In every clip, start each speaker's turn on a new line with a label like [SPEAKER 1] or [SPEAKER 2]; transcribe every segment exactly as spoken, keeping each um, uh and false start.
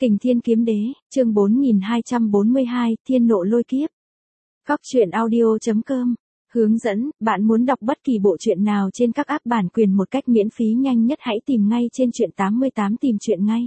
[SPEAKER 1] Kình Thiên Kiếm Đế, chương bốn nghìn hai trăm bốn mươi hai, Thiên Nộ Lôi Kiếp. Cóc truyện audio chấm com. Hướng dẫn, bạn muốn đọc bất kỳ bộ truyện nào trên các app bản quyền một cách miễn phí nhanh nhất hãy tìm ngay trên truyện tám mươi tám tìm truyện ngay.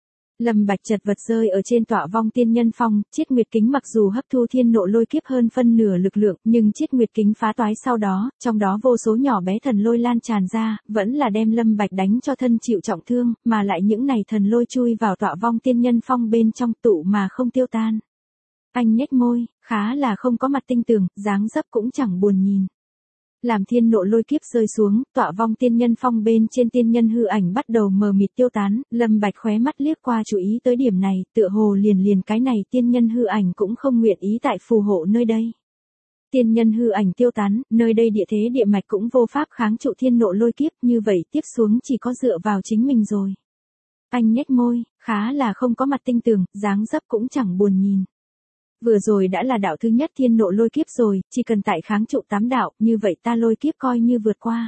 [SPEAKER 1] Lâm Bạch chật vật rơi ở trên tọa vong tiên nhân phong, Chiết Nguyệt Kính mặc dù hấp thu thiên nộ lôi kiếp hơn phân nửa lực lượng, nhưng Chiết Nguyệt Kính phá toái sau đó, trong đó vô số nhỏ bé thần lôi lan tràn ra, vẫn là đem Lâm Bạch đánh cho thân chịu trọng thương, mà lại những này thần lôi chui vào tọa vong tiên nhân phong bên trong tụ mà không tiêu tan. Anh nhếch môi, khá là không có mặt tinh tường, dáng dấp cũng chẳng buồn nhìn. Làm thiên nộ lôi kiếp rơi xuống, tọa vong tiên nhân phong bên trên tiên nhân hư ảnh bắt đầu mờ mịt tiêu tán, Lâm Bạch khóe mắt liếc qua chú ý tới điểm này, tựa hồ liền liền cái này tiên nhân hư ảnh cũng không nguyện ý tại phù hộ nơi đây. Tiên nhân hư ảnh tiêu tán, nơi đây địa thế địa mạch cũng vô pháp kháng trụ thiên nộ lôi kiếp, như vậy tiếp xuống chỉ có dựa vào chính mình rồi. Anh nhếch môi, khá là không có mặt tinh tường, dáng dấp cũng chẳng buồn nhìn. Vừa rồi đã là đạo thứ nhất thiên nộ lôi kiếp rồi, chỉ cần tại kháng trụ tám đạo, như vậy ta lôi kiếp coi như vượt qua.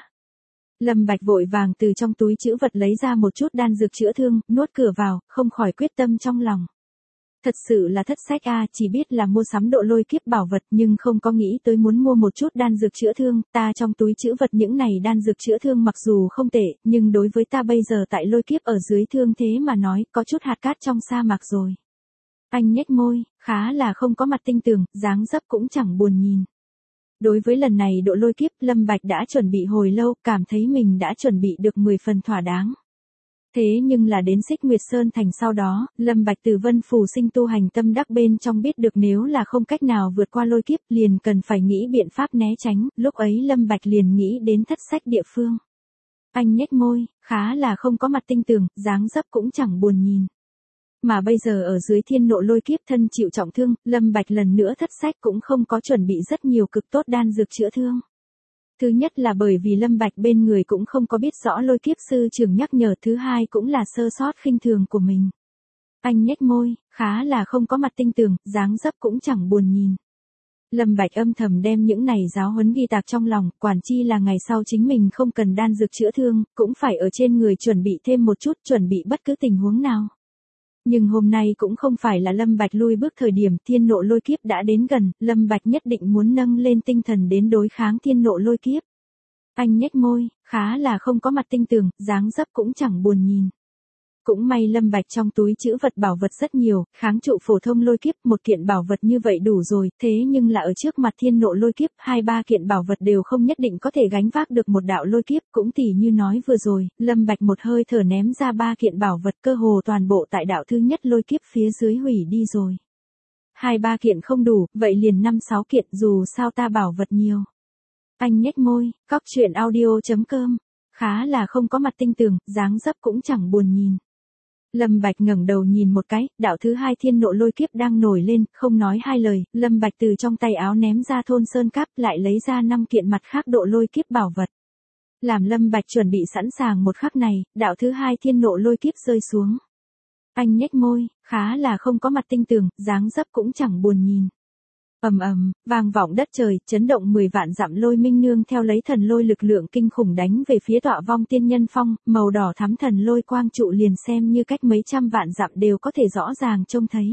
[SPEAKER 1] Lâm Bạch vội vàng từ trong túi trữ vật lấy ra một chút đan dược chữa thương, nuốt cửa vào, không khỏi quyết tâm trong lòng. Thật sự là thất sách a, chỉ biết là mua sắm độ lôi kiếp bảo vật nhưng không có nghĩ tới muốn mua một chút đan dược chữa thương, ta trong túi trữ vật những này đan dược chữa thương mặc dù không tệ, nhưng đối với ta bây giờ tại lôi kiếp ở dưới thương thế mà nói, có chút hạt cát trong sa mạc rồi. Anh nhếch môi, khá là không có mặt tinh tường, dáng dấp cũng chẳng buồn nhìn. Đối với lần này độ lôi kiếp, Lâm Bạch đã chuẩn bị hồi lâu, cảm thấy mình đã chuẩn bị được mười phần thỏa đáng. Thế nhưng là đến Xích Nguyệt Sơn thành sau đó, Lâm Bạch từ Vân Phù Sinh tu hành tâm đắc bên trong biết được nếu là không cách nào vượt qua lôi kiếp liền cần phải nghĩ biện pháp né tránh, lúc ấy Lâm Bạch liền nghĩ đến thất sách địa phương. Anh nhếch môi, khá là không có mặt tinh tường, dáng dấp cũng chẳng buồn nhìn. Mà bây giờ ở dưới thiên nộ lôi kiếp thân chịu trọng thương, Lâm Bạch lần nữa thất sách cũng không có chuẩn bị rất nhiều cực tốt đan dược chữa thương. Thứ nhất là bởi vì Lâm Bạch bên người cũng không có biết rõ lôi kiếp sư trưởng nhắc nhở, thứ hai cũng là sơ sót khinh thường của mình. Anh nhếch môi, khá là không có mặt tinh tường, dáng dấp cũng chẳng buồn nhìn. Lâm Bạch âm thầm đem những này giáo huấn ghi tạc trong lòng, quản chi là ngày sau chính mình không cần đan dược chữa thương, cũng phải ở trên người chuẩn bị thêm một chút, chuẩn bị bất cứ tình huống nào. Nhưng hôm nay cũng không phải là Lâm Bạch lui bước thời điểm thiên nộ lôi kiếp đã đến gần, Lâm Bạch nhất định muốn nâng lên tinh thần đến đối kháng thiên nộ lôi kiếp. Anh nhếch môi, khá là không có mặt tinh tường, dáng dấp cũng chẳng buồn nhìn. Cũng may Lâm Bạch trong túi trữ vật bảo vật rất nhiều, kháng trụ phổ thông lôi kiếp, một kiện bảo vật như vậy đủ rồi, thế nhưng là ở trước mặt thiên nộ lôi kiếp, hai ba kiện bảo vật đều không nhất định có thể gánh vác được một đạo lôi kiếp, cũng tỉ như nói vừa rồi, Lâm Bạch một hơi thở ném ra ba kiện bảo vật cơ hồ toàn bộ tại đạo thứ nhất lôi kiếp phía dưới hủy đi rồi. Hai ba kiện không đủ, vậy liền năm sáu kiện, dù sao ta bảo vật nhiều. Anh nhếch môi, cóc truyện audio chấm com, khá là không có mặt tinh tường, dáng dấp cũng chẳng buồn nhìn. Lâm Bạch ngẩng đầu nhìn một cái, đạo thứ hai thiên nộ lôi kiếp đang nổi lên, không nói hai lời, Lâm Bạch từ trong tay áo ném ra thôn sơn cáp, lại lấy ra năm kiện mặt khác độ lôi kiếp bảo vật. Làm Lâm Bạch chuẩn bị sẵn sàng một khắc này, đạo thứ hai thiên nộ lôi kiếp rơi xuống. Anh nhếch môi, khá là không có mặt tinh tường, dáng dấp cũng chẳng buồn nhìn. Ầm ầm, vang vọng đất trời, chấn động mười vạn dặm lôi minh nương theo lấy thần lôi lực lượng kinh khủng đánh về phía tọa vong tiên nhân phong, màu đỏ thắm thần lôi quang trụ liền xem như cách mấy trăm vạn dặm đều có thể rõ ràng trông thấy.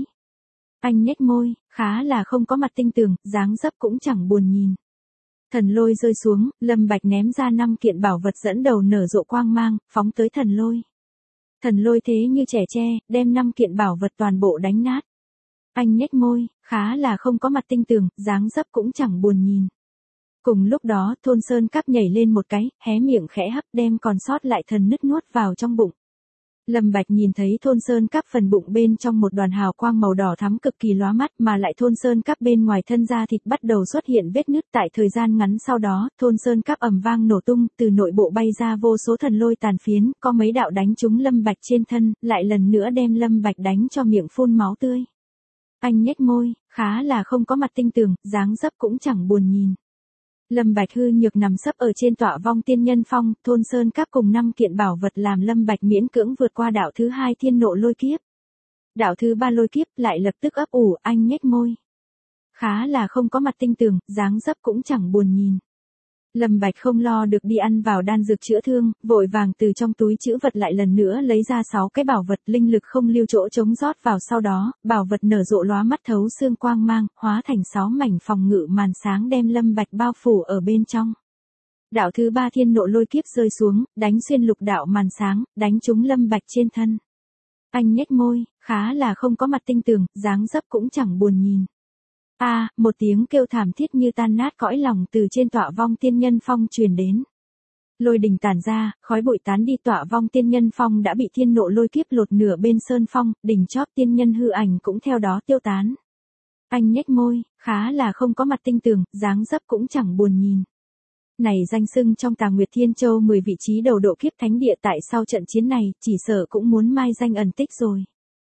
[SPEAKER 1] Anh nhếch môi, khá là không có mặt tinh tường, dáng dấp cũng chẳng buồn nhìn. Thần lôi rơi xuống, Lâm Bạch ném ra năm kiện bảo vật dẫn đầu nở rộ quang mang, phóng tới thần lôi. Thần lôi thế như trẻ tre, đem năm kiện bảo vật toàn bộ đánh nát. Anh nhếch môi, khá là không có mặt tinh tường, dáng dấp cũng chẳng buồn nhìn. Cùng lúc đó, thôn sơn cáp nhảy lên một cái, hé miệng khẽ hấp đem còn sót lại thần nứt nuốt vào trong bụng. Lâm Bạch nhìn thấy thôn sơn cáp phần bụng bên trong một đoàn hào quang màu đỏ thắm cực kỳ lóa mắt, mà lại thôn sơn cáp bên ngoài thân da thịt bắt đầu xuất hiện vết nứt. Tại thời gian ngắn sau đó, thôn sơn cáp ầm vang nổ tung, từ nội bộ bay ra vô số thần lôi tàn phiến, có mấy đạo đánh trúng Lâm Bạch trên thân, lại lần nữa đem Lâm Bạch đánh cho miệng phun máu tươi. Anh nhếch môi, khá là không có mặt tinh tường, dáng dấp cũng chẳng buồn nhìn. Lâm Bạch hư nhược nằm sấp ở trên tọa vong tiên nhân phong, thôn sơn cáp cùng năm kiện bảo vật làm Lâm Bạch miễn cưỡng vượt qua đạo thứ hai thiên nộ lôi kiếp. Đạo thứ ba lôi kiếp lại lập tức ấp ủ, anh nhếch môi. Khá là không có mặt tinh tường, dáng dấp cũng chẳng buồn nhìn. Lâm Bạch không lo được đi ăn vào đan dược chữa thương, vội vàng từ trong túi trữ vật lại lần nữa lấy ra sáu cái bảo vật linh lực không lưu chỗ chống rót vào, sau đó, bảo vật nở rộ lóa mắt thấu xương quang mang, hóa thành sáu mảnh phòng ngự màn sáng đem Lâm Bạch bao phủ ở bên trong. Đạo thứ ba thiên nộ lôi kiếp rơi xuống, đánh xuyên lục đạo màn sáng, đánh trúng Lâm Bạch trên thân. Anh nhếch môi, khá là không có mặt tinh tường, dáng dấp cũng chẳng buồn nhìn. A, à, một tiếng kêu thảm thiết như tan nát cõi lòng từ trên tọa vong tiên nhân phong truyền đến. Lôi đình tản ra, khói bụi tán đi, tọa vong tiên nhân phong đã bị thiên nộ lôi kiếp lột nửa bên sơn phong, đỉnh chóp tiên nhân hư ảnh cũng theo đó tiêu tán. Anh nhếch môi, khá là không có mặt tinh tường, dáng dấp cũng chẳng buồn nhìn. Này danh xưng trong Tà Nguyệt Thiên Châu mười vị trí đầu độ kiếp thánh địa, tại sau trận chiến này, chỉ sợ cũng muốn mai danh ẩn tích rồi.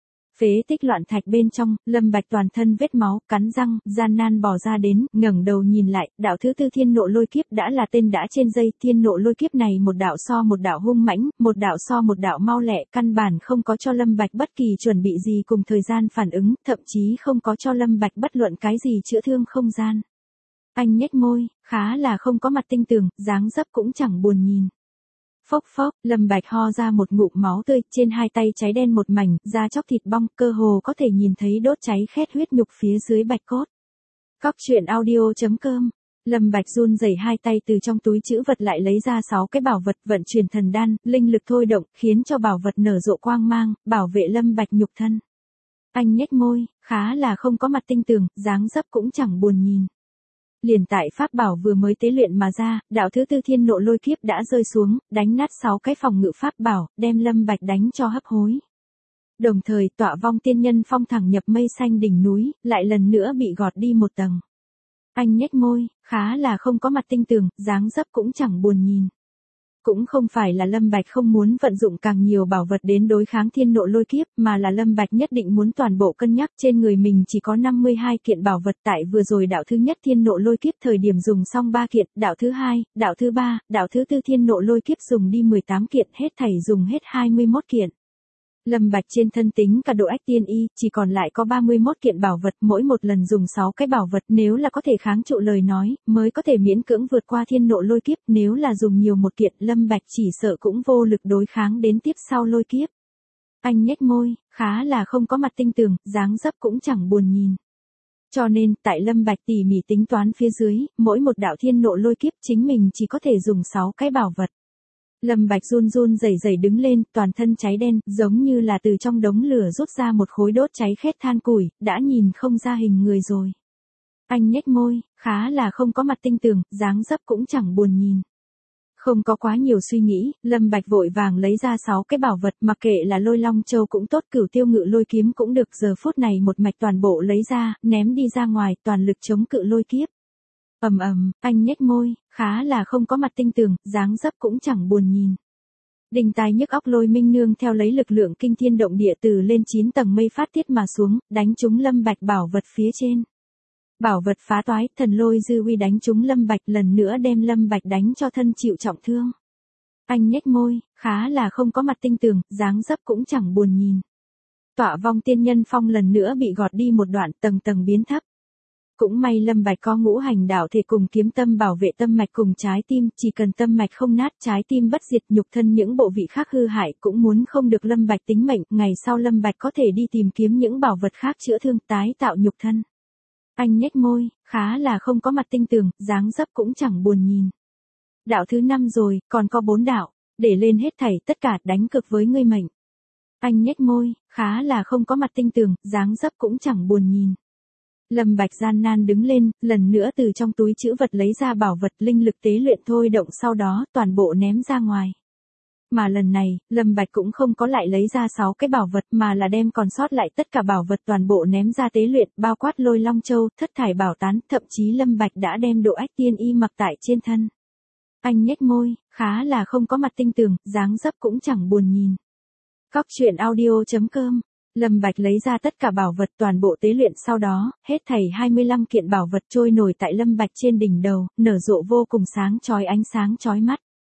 [SPEAKER 1] Phế tích loạn thạch bên trong, Lâm Bạch toàn thân vết máu, cắn răng, gian nan bò ra đến, ngẩng đầu nhìn lại, đạo thứ tư thiên nộ lôi kiếp đã là tên đã trên dây, thiên nộ lôi kiếp này một đạo so một đạo hung mãnh, một đạo so một đạo mau lẹ, căn bản không có cho Lâm Bạch bất kỳ chuẩn bị gì cùng thời gian phản ứng, thậm chí không có cho Lâm Bạch bất luận cái gì chữa thương không gian. Anh nhếch môi, khá là không có mặt tinh tường, dáng dấp cũng chẳng buồn nhìn. Phốc phốc, Lâm Bạch ho ra một ngụm máu tươi, trên hai tay cháy đen một mảnh, da chóc thịt bong, cơ hồ có thể nhìn thấy đốt cháy khét huyết nhục phía dưới bạch cốt. Cóc truyện audio chấm com. Lâm Bạch run rẩy hai tay từ trong túi trữ vật lại lấy ra sáu cái bảo vật, vận chuyển thần đan, linh lực thôi động, khiến cho bảo vật nở rộ quang mang, bảo vệ Lâm Bạch nhục thân. Anh nhếch môi, khá là không có mặt tinh tường, dáng dấp cũng chẳng buồn nhìn. Liền tại pháp bảo vừa mới tế luyện mà ra, đạo thứ tư thiên nộ lôi kiếp đã rơi xuống, đánh nát sáu cái phòng ngự pháp bảo, đem Lâm Bạch đánh cho hấp hối. Đồng thời, tọa vong tiên nhân phong thẳng nhập mây xanh đỉnh núi, lại lần nữa bị gọt đi một tầng. Anh nhếch môi, khá là không có mặt tinh tường, dáng dấp cũng chẳng buồn nhìn. Cũng không phải là Lâm Bạch không muốn vận dụng càng nhiều bảo vật đến đối kháng thiên nộ lôi kiếp, mà là Lâm Bạch nhất định muốn toàn bộ cân nhắc, trên người mình chỉ có năm mươi hai kiện bảo vật, tại vừa rồi đạo thứ nhất thiên nộ lôi kiếp thời điểm dùng xong ba kiện, đạo thứ hai, đạo thứ ba, đạo thứ tư thiên nộ lôi kiếp dùng đi mười tám kiện, hết thảy dùng hết hai mươi mốt kiện. Lâm Bạch trên thân tính cả độ ách tiên y, chỉ còn lại có ba mươi mốt kiện bảo vật, mỗi một lần dùng sáu cái bảo vật, nếu là có thể kháng trụ lời nói, mới có thể miễn cưỡng vượt qua thiên nộ lôi kiếp, nếu là dùng nhiều một kiện, Lâm Bạch chỉ sợ cũng vô lực đối kháng đến tiếp sau lôi kiếp. Anh nhếch môi, khá là không có mặt tinh tường, dáng dấp cũng chẳng buồn nhìn. Cho nên, tại Lâm Bạch tỉ mỉ tính toán phía dưới, mỗi một đạo thiên nộ lôi kiếp chính mình chỉ có thể dùng sáu cái bảo vật. Lâm Bạch run run rẩy rẩy đứng lên, toàn thân cháy đen, giống như là từ trong đống lửa rút ra một khối đốt cháy khét than củi, đã nhìn không ra hình người rồi. Anh nhếch môi, khá là không có mặt tinh tường, dáng dấp cũng chẳng buồn nhìn. Không có quá nhiều suy nghĩ, Lâm Bạch vội vàng lấy ra sáu cái bảo vật, mặc kệ là lôi long châu cũng tốt, cửu tiêu ngự lôi kiếm cũng được, giờ phút này một mạch toàn bộ lấy ra, ném đi ra ngoài, toàn lực chống cự lôi kiếp. Ầm ầm, anh nhếch môi, khá là không có mặt tinh tường, dáng dấp cũng chẳng buồn nhìn. Đình tai nhức óc lôi minh nương theo lấy lực lượng kinh thiên động địa từ lên chín tầng mây phát tiết mà xuống, đánh trúng Lâm Bạch bảo vật phía trên. Bảo vật phá toái, thần lôi dư uy đánh trúng Lâm Bạch, lần nữa đem Lâm Bạch đánh cho thân chịu trọng thương. Anh nhếch môi, khá là không có mặt tinh tường, dáng dấp cũng chẳng buồn nhìn. Tọa vong tiên nhân phong lần nữa bị gọt đi một đoạn, tầng tầng biến thấp. Cũng may Lâm Bạch có ngũ hành đạo thể cùng kiếm tâm bảo vệ tâm mạch cùng trái tim, chỉ cần tâm mạch không nát, trái tim bất diệt, nhục thân những bộ vị khác hư hại cũng muốn không được Lâm Bạch tính mệnh, ngày sau Lâm Bạch có thể đi tìm kiếm những bảo vật khác chữa thương, tái tạo nhục thân. Anh nhếch môi, khá là không có mặt tinh tường, dáng dấp cũng chẳng buồn nhìn. Đạo thứ năm rồi, còn có bốn đạo, để lên hết thảy tất cả, đánh cực với ngươi mệnh. Anh nhếch môi, khá là không có mặt tinh tường, dáng dấp cũng chẳng buồn nhìn. Lâm Bạch gian nan đứng lên, lần nữa từ trong túi trữ vật lấy ra bảo vật, linh lực tế luyện thôi động, sau đó toàn bộ ném ra ngoài. Mà lần này, Lâm Bạch cũng không có lại lấy ra sáu cái bảo vật, mà là đem còn sót lại tất cả bảo vật toàn bộ ném ra tế luyện, bao quát lôi long châu, thất thải bảo tán, thậm chí Lâm Bạch đã đem độ ách tiên y mặc tại trên thân. Anh nhếch môi, khá là không có mặt tinh tường, dáng dấp cũng chẳng buồn nhìn. Cóc truyện audio chấm com. Lâm Bạch lấy ra tất cả bảo vật toàn bộ tế luyện, sau đó, hết thảy hai mươi lăm kiện bảo vật trôi nổi tại Lâm Bạch trên đỉnh đầu, nở rộ vô cùng sáng chói, ánh sáng chói mắt.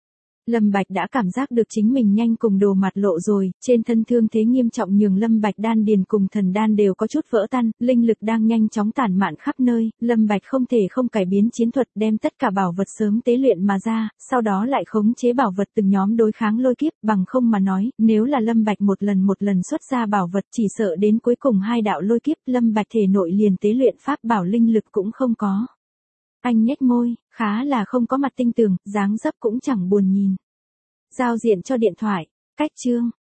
[SPEAKER 1] Lâm Bạch đã cảm giác được chính mình nhanh cùng đồ mặt lộ rồi, trên thân thương thế nghiêm trọng nhường Lâm Bạch đan điền cùng thần đan đều có chút vỡ tan, linh lực đang nhanh chóng tản mạn khắp nơi, Lâm Bạch không thể không cải biến chiến thuật đem tất cả bảo vật sớm tế luyện mà ra, sau đó lại khống chế bảo vật từng nhóm đối kháng lôi kiếp, bằng không mà nói, nếu là Lâm Bạch một lần một lần xuất ra bảo vật chỉ sợ đến cuối cùng hai đạo lôi kiếp, Lâm Bạch thể nội liền tế luyện pháp bảo linh lực cũng không có. Anh nhếch môi, khá là không có mặt tinh tường, dáng dấp cũng chẳng buồn nhìn. Giao diện cho điện thoại, cách chương.